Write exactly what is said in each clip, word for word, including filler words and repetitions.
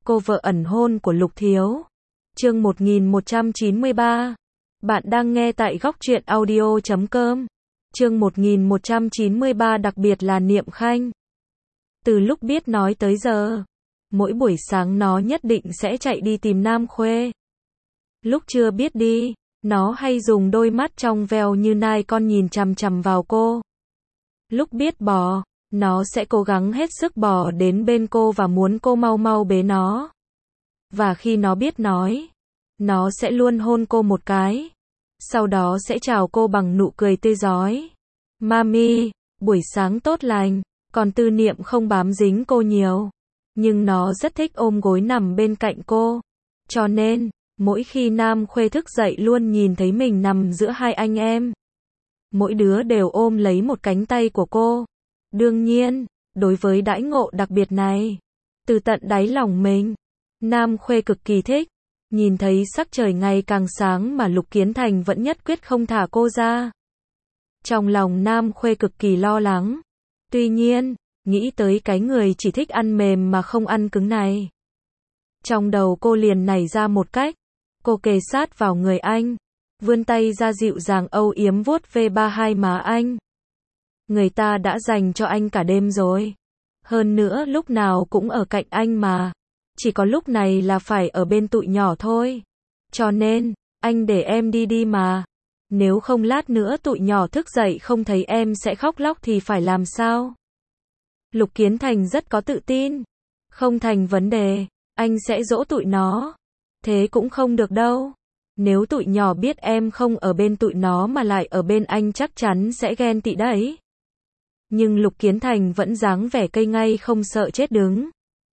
cô vợ ẩn hôn của Lục Thiếu. Chương một nghìn một trăm chín mươi ba. Bạn đang nghe tại góc truyện audio chấm com. Chương một nghìn một trăm chín mươi ba, đặc biệt là Niệm Khanh. Từ lúc biết nói tới giờ, mỗi buổi sáng nó nhất định sẽ chạy đi tìm Nam Khuê. Lúc chưa biết đi, nó hay dùng đôi mắt trong veo như nai con nhìn chằm chằm vào cô. Lúc biết bò, nó sẽ cố gắng hết sức bò đến bên cô và muốn cô mau mau bế nó. Và khi nó biết nói, nó sẽ luôn hôn cô một cái. Sau đó sẽ chào cô bằng nụ cười tươi rói. Mami, buổi sáng tốt lành. Còn Tư Niệm không bám dính cô nhiều, nhưng nó rất thích ôm gối nằm bên cạnh cô. Cho nên, mỗi khi Nam Khuê thức dậy luôn nhìn thấy mình nằm giữa hai anh em. Mỗi đứa đều ôm lấy một cánh tay của cô. Đương nhiên, đối với đãi ngộ đặc biệt này, từ tận đáy lòng mình, Nam Khuê cực kỳ thích. Nhìn thấy sắc trời ngày càng sáng mà Lục Kiến Thành vẫn nhất quyết không thả cô ra. Trong lòng Nam Khuê cực kỳ lo lắng. Tuy nhiên, nghĩ tới cái người chỉ thích ăn mềm mà không ăn cứng này. Trong đầu cô liền nảy ra một cách. Cô kề sát vào người anh, vươn tay ra dịu dàng âu yếm vuốt ve ba hai má anh. Người ta đã dành cho anh cả đêm rồi. Hơn nữa lúc nào cũng ở cạnh anh mà. Chỉ có lúc này là phải ở bên tụi nhỏ thôi. Cho nên, anh để em đi đi mà. Nếu không lát nữa tụi nhỏ thức dậy không thấy em sẽ khóc lóc thì phải làm sao? Lục Kiến Thành rất có tự tin. Không thành vấn đề, anh sẽ dỗ tụi nó. Thế cũng không được đâu. Nếu tụi nhỏ biết em không ở bên tụi nó mà lại ở bên anh chắc chắn sẽ ghen tị đấy. Nhưng Lục Kiến Thành vẫn dáng vẻ cây ngay không sợ chết đứng.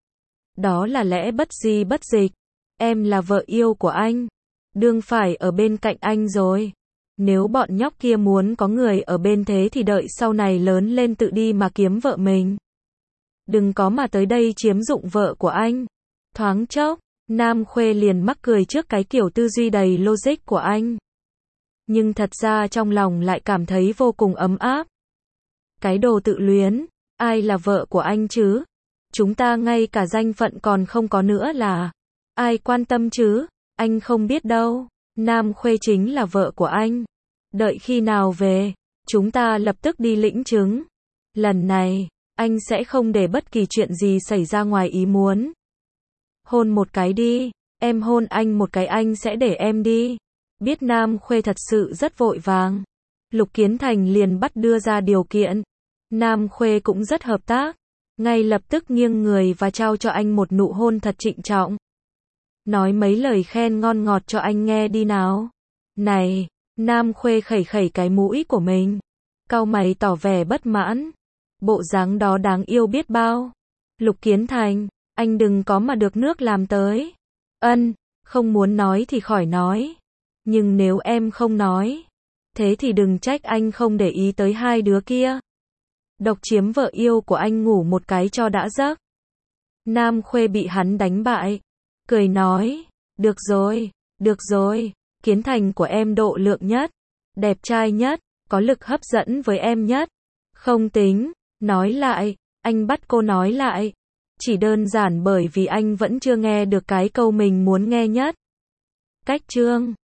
Đó là lẽ bất di bất dịch. Em là vợ yêu của anh. Đương phải ở bên cạnh anh rồi. Nếu bọn nhóc kia muốn có người ở bên thế thì đợi sau này lớn lên tự đi mà kiếm vợ mình. Đừng có mà tới đây chiếm dụng vợ của anh. Thoáng chốc, Nam Khuê liền mắc cười trước cái kiểu tư duy đầy logic của anh. Nhưng thật ra trong lòng lại cảm thấy vô cùng ấm áp. Cái đồ tự luyến, ai là vợ của anh chứ? Chúng ta ngay cả danh phận còn không có nữa là. Ai quan tâm chứ? Anh không biết đâu. Nam Khuê chính là vợ của anh. Đợi khi nào về, chúng ta lập tức đi lĩnh chứng. Lần này, anh sẽ không để bất kỳ chuyện gì xảy ra ngoài ý muốn. Hôn một cái đi, em hôn anh một cái anh sẽ để em đi. Biết Nam Khuê thật sự rất vội vàng. Lục Kiến Thành liền bắt đưa ra điều kiện. Nam Khuê cũng rất hợp tác. Ngay lập tức nghiêng người và trao cho anh một nụ hôn thật trịnh trọng. Nói mấy lời khen ngon ngọt cho anh nghe đi nào. Này, Nam Khuê khẩy khẩy cái mũi của mình. Cau mày tỏ vẻ bất mãn. Bộ dáng đó đáng yêu biết bao. Lục Kiến Thành, anh đừng có mà được nước làm tới. Ân, không muốn nói thì khỏi nói. Nhưng nếu em không nói, thế thì đừng trách anh không để ý tới hai đứa kia. Độc chiếm vợ yêu của anh ngủ một cái cho đã giấc. Nam Khuê bị hắn đánh bại. Cười nói, được rồi, được rồi, Kiến Thành của em độ lượng nhất, đẹp trai nhất, có lực hấp dẫn với em nhất. Không tính, nói lại, anh bắt cô nói lại. Chỉ đơn giản bởi vì anh vẫn chưa nghe được cái câu mình muốn nghe nhất. Cách chương